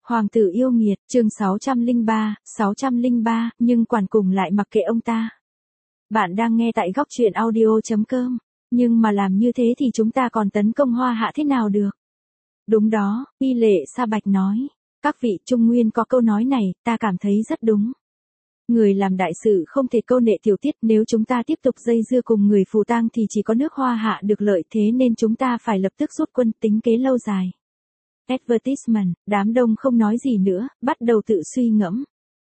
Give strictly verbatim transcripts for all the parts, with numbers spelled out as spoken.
Hoàng tử yêu nghiệt, chương sáu trăm lẻ ba, sáu trăm lẻ ba, nhưng quản cùng lại mặc kệ ông ta. Bạn đang nghe tại góc truyện audio chấm com, nhưng mà làm như thế thì chúng ta còn tấn công Hoa Hạ thế nào được? Đúng đó, Y Lệ Sa Bạch nói. Các vị Trung Nguyên có câu nói này, ta cảm thấy rất đúng. Người làm đại sự không thể câu nệ tiểu tiết, nếu chúng ta tiếp tục dây dưa cùng người phù tang thì chỉ có nước Hoa Hạ được lợi, thế nên chúng ta phải lập tức rút quân tính kế lâu dài. Advertisement, đám đông không nói gì nữa, bắt đầu tự suy ngẫm.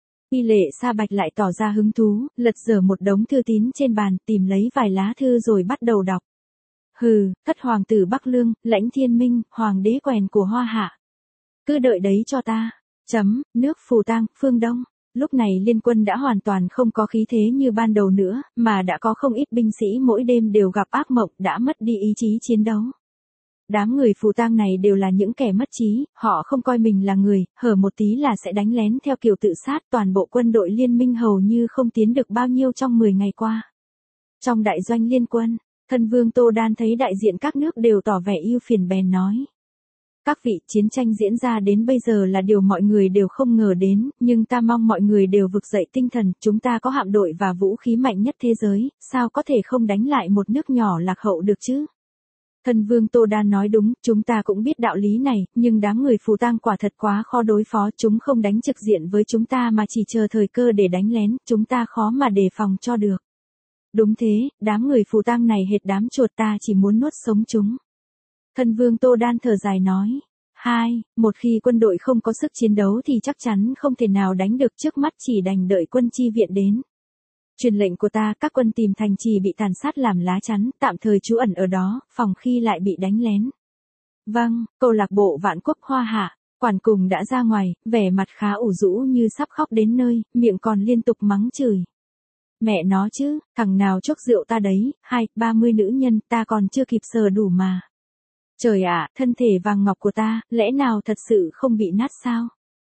Y Lệ Sa Bạch lại tỏ ra hứng thú, lật dở một đống thư tín trên bàn, tìm lấy vài lá thư rồi bắt đầu đọc. Hừ, thất hoàng tử Bắc Lương, Lãnh Thiên Minh, hoàng đế quèn của Hoa Hạ. Cứ đợi đấy cho ta. Chấm, nước phù tang, phương Đông. Lúc này liên quân đã hoàn toàn không có khí thế như ban đầu nữa, mà đã có không ít binh sĩ mỗi đêm đều gặp ác mộng, đã mất đi ý chí chiến đấu. Đám người phù tang này đều là những kẻ mất trí, họ không coi mình là người, hở một tí là sẽ đánh lén theo kiểu tự sát, toàn bộ quân đội liên minh hầu như không tiến được bao nhiêu trong mười ngày qua. Trong đại doanh liên quân, thân vương Tô Đan thấy đại diện các nước đều tỏ vẻ ưu phiền bèn nói. Các vị, chiến tranh diễn ra đến bây giờ là điều mọi người đều không ngờ đến, nhưng ta mong mọi người đều vực dậy tinh thần, chúng ta có hạm đội và vũ khí mạnh nhất thế giới, sao có thể không đánh lại một nước nhỏ lạc hậu được chứ? Thân vương Tô Đan nói đúng, chúng ta cũng biết đạo lý này, nhưng đám người phù tang quả thật quá khó đối phó, chúng không đánh trực diện với chúng ta mà chỉ chờ thời cơ để đánh lén, chúng ta khó mà đề phòng cho được. Đúng thế, đám người phù tang này hệt đám chuột, ta chỉ muốn nuốt sống chúng. Thân vương Tô Đan thở dài nói. Hai, một khi quân đội không có sức chiến đấu thì chắc chắn không thể nào đánh được, trước mắt chỉ đành đợi quân chi viện đến. Truyền lệnh của ta, các quân tìm thành trì bị tàn sát làm lá chắn, tạm thời trú ẩn ở đó, phòng khi lại bị đánh lén. Vâng, câu lạc bộ Vạn Quốc Hoa Hạ, quản cùng đã ra ngoài, vẻ mặt khá ủ rũ như sắp khóc đến nơi, miệng còn liên tục mắng chửi. Mẹ nó chứ, thằng nào chốc rượu ta đấy, hai, ba mươi nữ nhân, ta còn chưa kịp sờ đủ mà. Trời ạ, thân thể vàng ngọc của ta, lẽ nào thật sự không bị nát sao?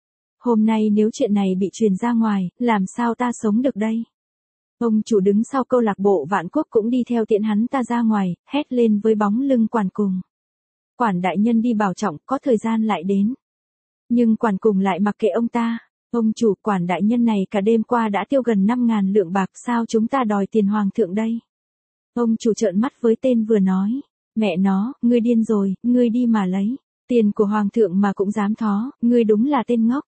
Hôm nay nếu chuyện này bị truyền ra ngoài, làm sao ta sống được đây? Ông chủ đứng sau câu lạc bộ Vạn Quốc cũng đi theo tiễn hắn ta ra ngoài, hét lên với bóng lưng quản cùng. Quản đại nhân đi bảo trọng, có thời gian lại đến. Nhưng quản cùng lại mặc kệ ông ta. Ông chủ, quản đại nhân này cả đêm qua đã tiêu gần năm ngàn lượng bạc, sao chúng ta đòi tiền hoàng thượng đây? Ông chủ trợn mắt với tên vừa nói. Mẹ nó, ngươi điên rồi, ngươi đi mà lấy. Tiền của hoàng thượng mà cũng dám thó, ngươi đúng là tên ngốc.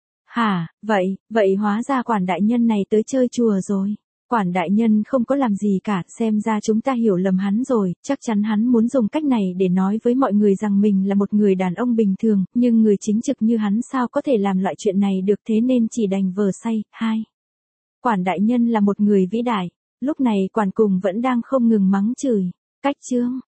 Hả, vậy, vậy hóa ra quản đại nhân này tới chơi chùa rồi. Quản đại nhân không có làm gì cả, xem ra chúng ta hiểu lầm hắn rồi, chắc chắn hắn muốn dùng cách này để nói với mọi người rằng mình là một người đàn ông bình thường, nhưng người chính trực như hắn sao có thể làm loại chuyện này được, thế nên chỉ đành vờ say. Hai. Quản đại nhân là một người vĩ đại, lúc này quản cùng vẫn đang không ngừng mắng chửi. Cách chương.